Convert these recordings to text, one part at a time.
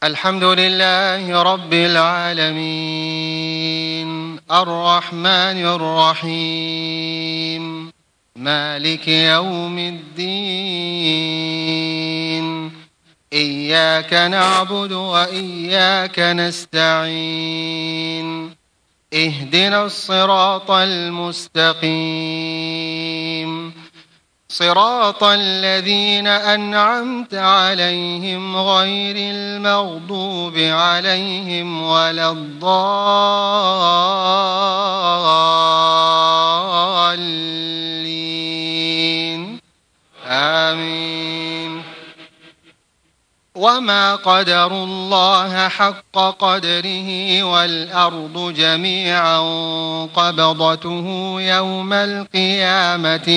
الحمد لله رب العالمين الرحمن الرحيم مالك يوم الدين إياك نعبد وإياك نستعين اهدنا الصراط المستقيم صراط الذين أنعمت عليهم غير المغضوب عليهم ولا الضالين آمين. وما قدروا الله حق قدره والأرض جميعا قبضته يوم القيامة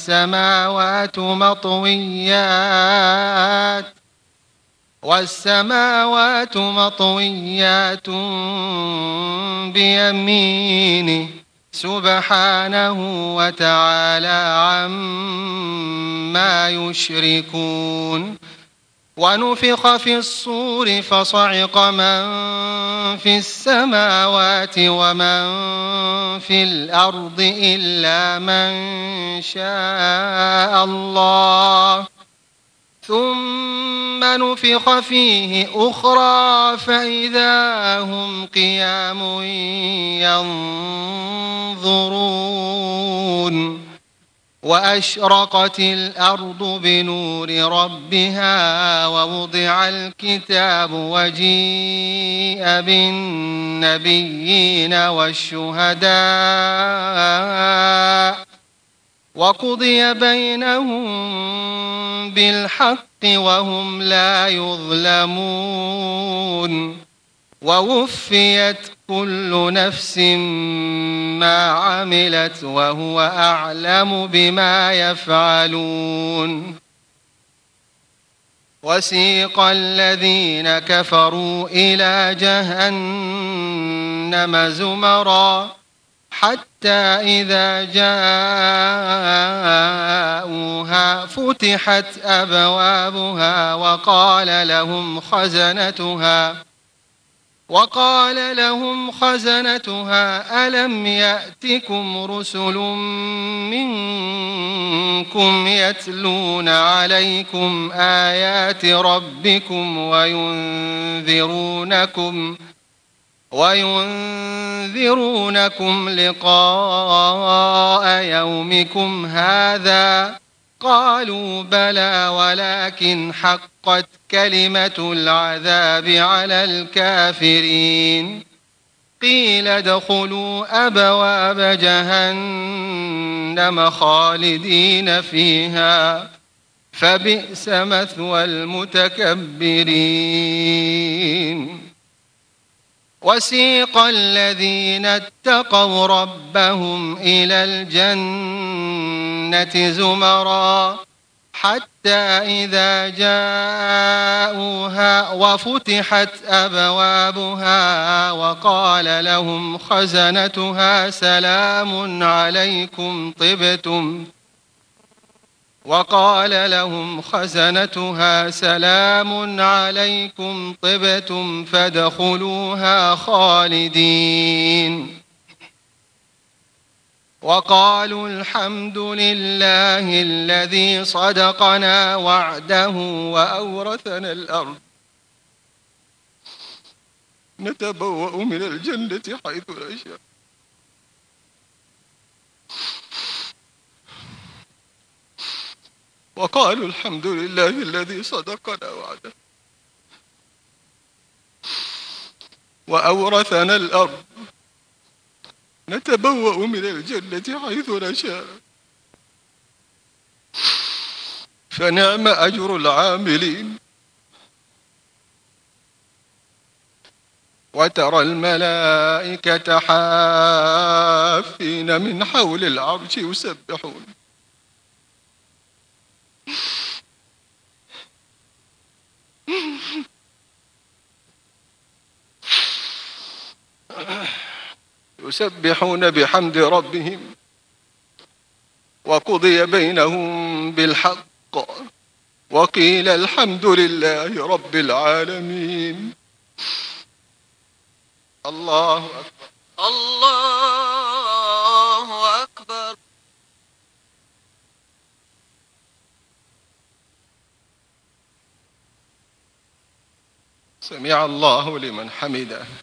والسماوات مطويات بيمينه سبحانه وتعالى عما يشركون. ونفخ في الصور فصعق من في السماوات ومن في الأرض إلا من شاء الله ثم نفخ فيه أخرى فإذا هم قيام ينظرون. وأشرقت الأرض بنور ربها ووضع الكتاب وجيء بالنبيين والشهداء وقضي بينهم بالحق وهم لا يظلمون. ووفيت كل نفس ما عملت وهو أعلم بما يفعلون. وسيق الذين كفروا إلى جهنم زمرا حتى إذا جاءوها فتحت أبوابها وقال لهم خزنتها ألم يأتكم رسل منكم يتلون عليكم آيات ربكم وينذرونكم لقاء يومكم هذا؟ قالوا بلى ولكن حقت كلمة العذاب على الكافرين. قيل ادخلوا أبواب جهنم خالدين فيها فبئس مثوى المتكبرين. وسيق الذين اتقوا ربهم إلى الجنة زمرا حتى إذا جاءوها وفتحت أبوابها وقال لهم خزنتها سلام عليكم طبتم فادخلوها خالدين. وقالوا الحمد لله الذي صدقنا وعده وأورثنا الأرض نتبوأ من الجنة حيث نشاء. وقالوا الحمد لله الذي صدقنا وعده وأورثنا الأرض نتبوأ من الجنة حيث نشاء فنعم أجر العاملين. وترى الملائكة حافين من حول العرش يسبحون بحمد ربهم وقضي بينهم بالحق وقيل الحمد لله رب العالمين. الله أكبر. الله أكبر. سمع الله لمن حمده.